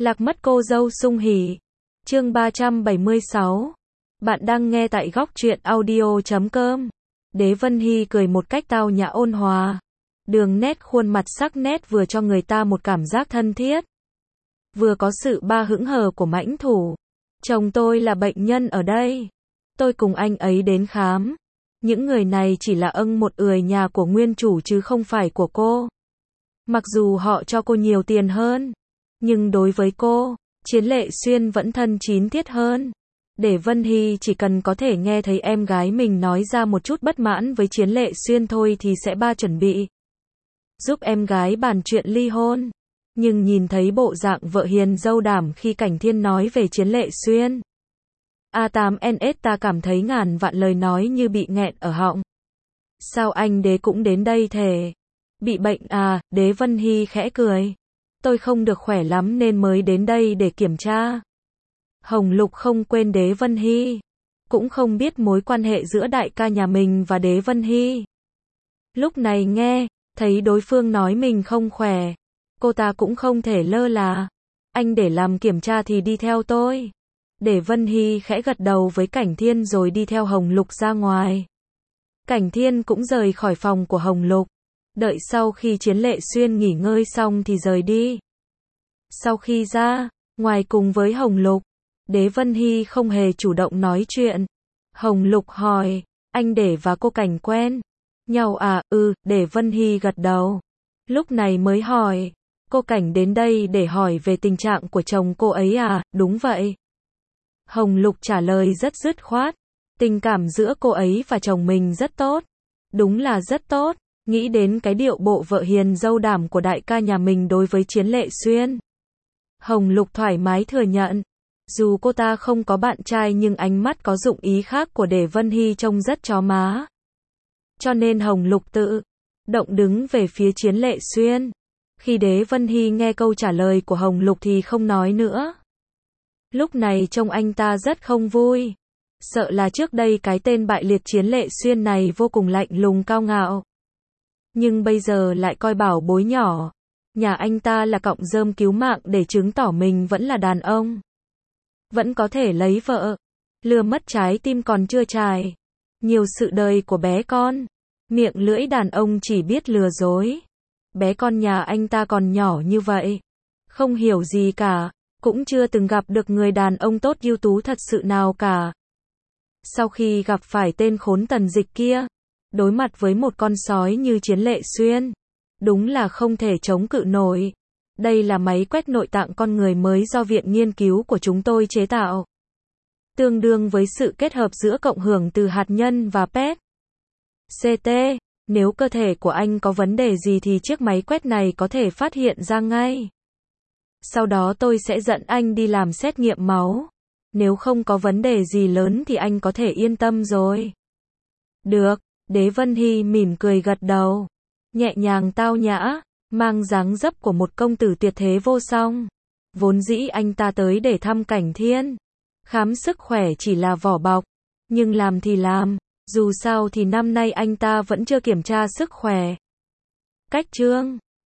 Lạc mất cô dâu sung hỉ. Chương 376. Bạn đang nghe tại góc truyện audio.com. Đế Vân Hy cười một cách tao nhã ôn hòa. Đường nét khuôn mặt sắc nét vừa cho người ta một cảm giác thân thiết. Vừa có sự ba hững hờ của mãnh thủ. Chồng tôi là bệnh nhân ở đây. Tôi cùng anh ấy đến khám. Những người này chỉ là một ười nhà của nguyên chủ chứ không phải của cô. Mặc dù họ cho cô nhiều tiền hơn. Nhưng đối với cô, Chiến Lệ Xuyên vẫn thân chín thiết hơn. Để Vân Hy chỉ cần có thể nghe thấy em gái mình nói ra một chút bất mãn với Chiến Lệ Xuyên thôi thì sẽ chuẩn bị giúp em gái bàn chuyện ly hôn. Nhưng nhìn thấy bộ dạng vợ hiền dâu đảm khi Cảnh Thiên nói về Chiến Lệ Xuyên. A8NS ta cảm thấy ngàn vạn lời nói như bị nghẹn ở họng. Sao anh Đế cũng đến đây thế? Bị bệnh à? Đế Vân Hy khẽ cười. Tôi không được khỏe lắm nên mới đến đây để kiểm tra. Hồng Lục không quên Đế Vân Hy. Cũng không biết mối quan hệ giữa đại ca nhà mình và Đế Vân Hy. Lúc này nghe, thấy đối phương nói mình không khỏe. Cô ta cũng không thể lơ là. Anh để làm kiểm tra thì đi theo tôi. Để Vân Hy khẽ gật đầu với Cảnh Thiên rồi đi theo Hồng Lục ra ngoài. Cảnh Thiên cũng rời khỏi phòng của Hồng Lục. Đợi sau khi Chiến Lệ Xuyên nghỉ ngơi xong thì rời đi. Sau khi ra, ngoài cùng với Hồng Lục, Đế Vân Hy không hề chủ động nói chuyện. Hồng Lục hỏi, anh Để và cô Cảnh quen nhau à? Để Vân Hy gật đầu. Lúc này mới hỏi, cô Cảnh đến đây để hỏi về tình trạng của chồng cô ấy à? Đúng vậy. Hồng Lục trả lời rất dứt khoát. Tình cảm giữa cô ấy và chồng mình rất tốt. Đúng là rất tốt. Nghĩ đến cái điệu bộ vợ hiền dâu đảm của đại ca nhà mình đối với Chiến Lệ Xuyên. Hồng Lục thoải mái thừa nhận. Dù cô ta không có bạn trai nhưng ánh mắt có dụng ý khác của Để Vân Hy trông rất chó má. Cho nên Hồng Lục tự động đứng về phía Chiến Lệ Xuyên. Khi Đế Vân Hy nghe câu trả lời của Hồng Lục thì không nói nữa. Lúc này trông anh ta rất không vui. Sợ là trước đây cái tên bại liệt Chiến Lệ Xuyên này vô cùng lạnh lùng cao ngạo. Nhưng bây giờ lại coi bảo bối nhỏ. Nhà anh ta là cọng rơm cứu mạng để chứng tỏ mình vẫn là đàn ông. Vẫn có thể lấy vợ. Lừa mất trái tim còn chưa trải. Nhiều sự đời của bé con. Miệng lưỡi đàn ông chỉ biết lừa dối. Bé con nhà anh ta còn nhỏ như vậy. Không hiểu gì cả. Cũng chưa từng gặp được người đàn ông tốt ưu tú thật sự nào cả. Sau khi gặp phải tên khốn Tần Dịch kia. Đối mặt với một con sói như Chiến Lệ Xuyên. Đúng là không thể chống cự nổi. Đây là máy quét nội tạng con người mới do viện nghiên cứu của chúng tôi chế tạo. Tương đương với sự kết hợp giữa cộng hưởng từ hạt nhân và PET. CT. Nếu cơ thể của anh có vấn đề gì thì chiếc máy quét này có thể phát hiện ra ngay. Sau đó tôi sẽ dẫn anh đi làm xét nghiệm máu. Nếu không có vấn đề gì lớn thì anh có thể yên tâm rồi. Được. Đế Vân Hy mỉm cười gật đầu. Nhẹ nhàng tao nhã, mang dáng dấp của một công tử tuyệt thế vô song. Vốn dĩ anh ta tới để thăm Cảnh Thiên. Khám sức khỏe chỉ là vỏ bọc. Nhưng làm thì làm. Dù sao thì năm nay anh ta vẫn chưa kiểm tra sức khỏe. Cách chương